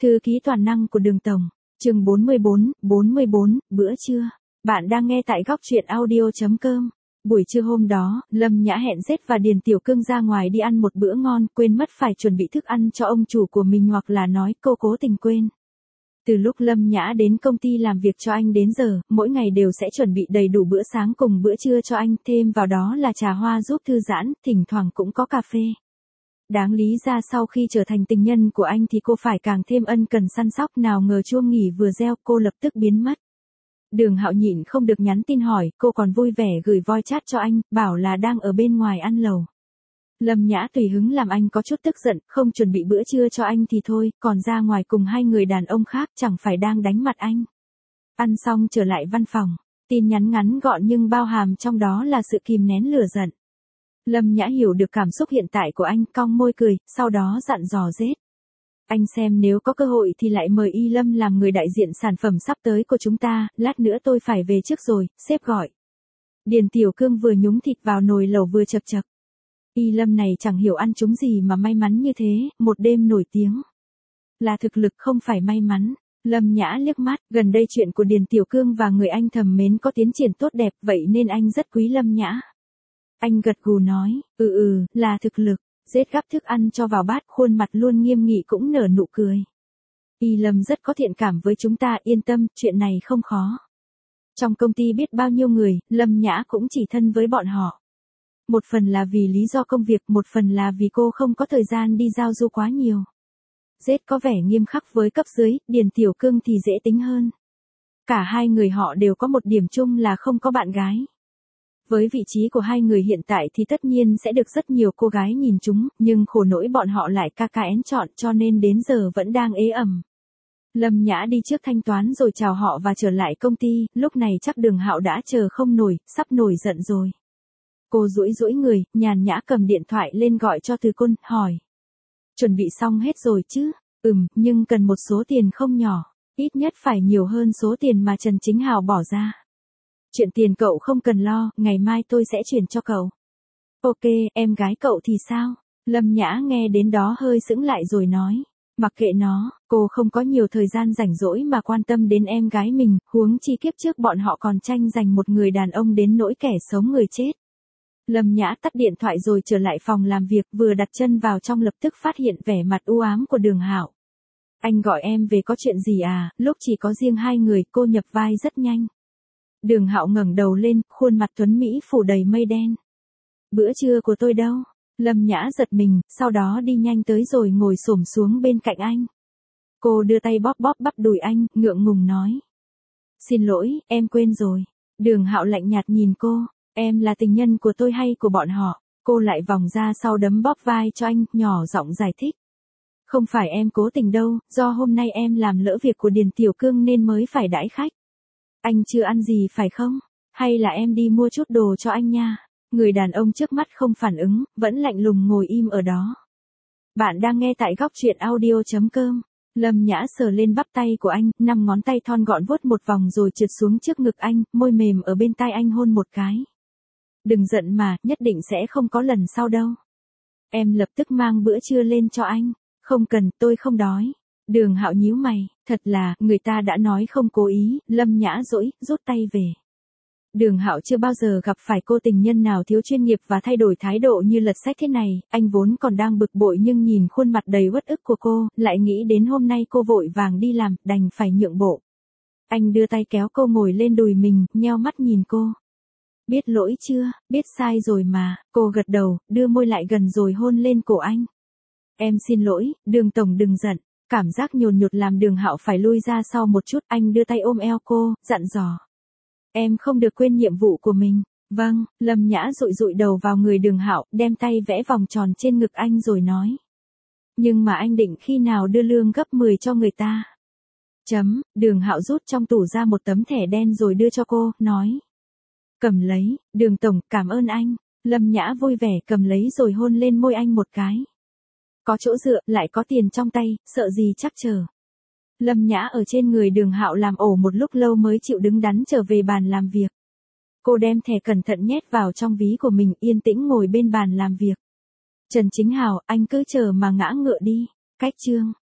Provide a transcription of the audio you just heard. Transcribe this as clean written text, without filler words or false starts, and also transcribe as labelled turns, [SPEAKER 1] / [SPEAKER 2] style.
[SPEAKER 1] Thư ký toàn năng của Đường Tổng, chương 44, bữa trưa. Bạn đang nghe tại góc truyện audio.com. Buổi trưa hôm đó, Lâm Nhã hẹn Z và Điền Tiểu Cương ra ngoài đi ăn một bữa ngon, quên mất phải chuẩn bị thức ăn cho ông chủ của mình, hoặc là nói cô cố tình quên. Từ lúc Lâm Nhã đến công ty làm việc cho anh đến giờ, mỗi ngày đều sẽ chuẩn bị đầy đủ bữa sáng cùng bữa trưa cho anh, thêm vào đó là trà hoa giúp thư giãn, thỉnh thoảng cũng có cà phê. Đáng lý ra sau khi trở thành tình nhân của anh thì cô phải càng thêm ân cần săn sóc, nào ngờ chuông nghỉ vừa reo cô lập tức biến mất. Đường Hạo nhịn không được nhắn tin hỏi, cô còn vui vẻ gửi voice chat cho anh, bảo là đang ở bên ngoài ăn lẩu. Lâm Nhã tùy hứng làm anh có chút tức giận, không chuẩn bị bữa trưa cho anh thì thôi, còn ra ngoài cùng hai người đàn ông khác chẳng phải đang đánh mặt anh. Ăn xong trở lại văn phòng, tin nhắn ngắn gọn nhưng bao hàm trong đó là sự kìm nén lửa giận. Lâm Nhã hiểu được cảm xúc hiện tại của anh, cong môi cười, sau đó dặn dò Z. Anh xem nếu có cơ hội thì lại mời Y Lâm làm người đại diện sản phẩm sắp tới của chúng ta, lát nữa tôi phải về trước rồi, sếp gọi. Điền Tiểu Cương vừa nhúng thịt vào nồi lẩu vừa chập chập. Y Lâm này chẳng hiểu ăn trúng gì mà may mắn như thế, một đêm nổi tiếng. Là thực lực không phải may mắn. Lâm Nhã liếc mắt, gần đây chuyện của Điền Tiểu Cương và người anh thầm mến có tiến triển tốt đẹp, vậy nên anh rất quý Lâm Nhã. Anh gật gù nói, là thực lực. Z gắp thức ăn cho vào bát, khuôn mặt luôn nghiêm nghị cũng nở nụ cười. Y Lâm rất có thiện cảm với chúng ta, yên tâm, chuyện này không khó. Trong công ty biết bao nhiêu người, Lâm Nhã cũng chỉ thân với bọn họ. Một phần là vì lý do công việc, một phần là vì cô không có thời gian đi giao du quá nhiều. Z có vẻ nghiêm khắc với cấp dưới, Điền Tiểu Cương thì dễ tính hơn. Cả hai người họ đều có một điểm chung là không có bạn gái. Với vị trí của hai người hiện tại thì tất nhiên sẽ được rất nhiều cô gái nhìn chúng, nhưng khổ nỗi bọn họ lại KKN chọn, cho nên đến giờ vẫn đang ế ẩm. Lâm Nhã đi trước thanh toán rồi chào họ và trở lại công ty, lúc này chắc Đường Hạo đã chờ không nổi, sắp nổi giận rồi. Cô duỗi duỗi người, nhàn nhã cầm điện thoại lên gọi cho Từ Côn, hỏi. Chuẩn bị xong hết rồi chứ? Nhưng cần một số tiền không nhỏ, ít nhất phải nhiều hơn số tiền mà Trần Chính Hào bỏ ra. Chuyện tiền cậu không cần lo, ngày mai tôi sẽ chuyển cho cậu. Ok, em gái cậu thì sao? Lâm Nhã nghe đến đó hơi sững lại rồi nói. Mặc kệ nó, cô không có nhiều thời gian rảnh rỗi mà quan tâm đến em gái mình, huống chi kiếp trước bọn họ còn tranh giành một người đàn ông đến nỗi kẻ sống người chết. Lâm Nhã tắt điện thoại rồi trở lại phòng làm việc, vừa đặt chân vào trong lập tức phát hiện vẻ mặt u ám của Đường Hạo. Anh gọi em về có chuyện gì à? Lúc chỉ có riêng hai người, cô nhập vai rất nhanh. Đường Hạo ngẩng đầu lên, khuôn mặt tuấn mỹ phủ đầy mây đen. Bữa trưa của tôi đâu? Lâm Nhã giật mình, sau đó đi nhanh tới rồi ngồi xổm xuống bên cạnh anh. Cô đưa tay bóp bóp bắp đùi anh, ngượng ngùng nói. Xin lỗi, em quên rồi. Đường Hạo lạnh nhạt nhìn cô, em là tình nhân của tôi hay của bọn họ? Cô lại vòng ra sau đấm bóp vai cho anh, nhỏ giọng giải thích. Không phải em cố tình đâu, do hôm nay em làm lỡ việc của Điền Tiểu Cương nên mới phải đãi khách. Anh chưa ăn gì phải không? Hay là em đi mua chút đồ cho anh nha? Người đàn ông trước mắt không phản ứng, vẫn lạnh lùng ngồi im ở đó. Bạn đang nghe tại góc truyện audio.com. Lâm Nhã sờ lên bắp tay của anh, 5 ngón tay thon gọn vuốt một vòng rồi trượt xuống trước ngực anh, môi mềm ở bên tai anh hôn một cái. Đừng giận mà, nhất định sẽ không có lần sau đâu. Em lập tức mang bữa trưa lên cho anh. Không cần, tôi không đói. Đường Hạo nhíu mày, thật là, người ta đã nói không cố ý. Lâm Nhã dỗi, rút tay về. Đường Hạo chưa bao giờ gặp phải cô tình nhân nào thiếu chuyên nghiệp và thay đổi thái độ như lật sách thế này, anh vốn còn đang bực bội nhưng nhìn khuôn mặt đầy uất ức của cô, lại nghĩ đến hôm nay cô vội vàng đi làm, đành phải nhượng bộ. Anh đưa tay kéo cô ngồi lên đùi mình, nheo mắt nhìn cô. Biết lỗi chưa? Biết sai rồi mà. Cô gật đầu, đưa môi lại gần rồi hôn lên cổ anh. Em xin lỗi, Đường Tổng đừng giận. Cảm giác nhồn nhột làm Đường Hạo phải lui ra sau một chút, anh đưa tay ôm eo cô, dặn dò. Em không được quên nhiệm vụ của mình. Vâng, Lâm Nhã dụi dụi đầu vào người Đường Hạo, đem tay vẽ vòng tròn trên ngực anh rồi nói. Nhưng mà anh định khi nào đưa lương gấp 10 cho người ta? Đường Hạo rút trong tủ ra một tấm thẻ đen rồi đưa cho cô, nói. Cầm lấy, Đường Tổng, cảm ơn anh. Lâm Nhã vui vẻ cầm lấy rồi hôn lên môi anh một cái. Có chỗ dựa, lại có tiền trong tay, sợ gì chắc chờ. Lâm Nhã ở trên người Đường Hạo làm ổ một lúc lâu mới chịu đứng đắn trở về bàn làm việc. Cô đem thẻ cẩn thận nhét vào trong ví của mình, yên tĩnh ngồi bên bàn làm việc. Trần Chính Hào, anh cứ chờ mà ngã ngựa đi. Cách chương.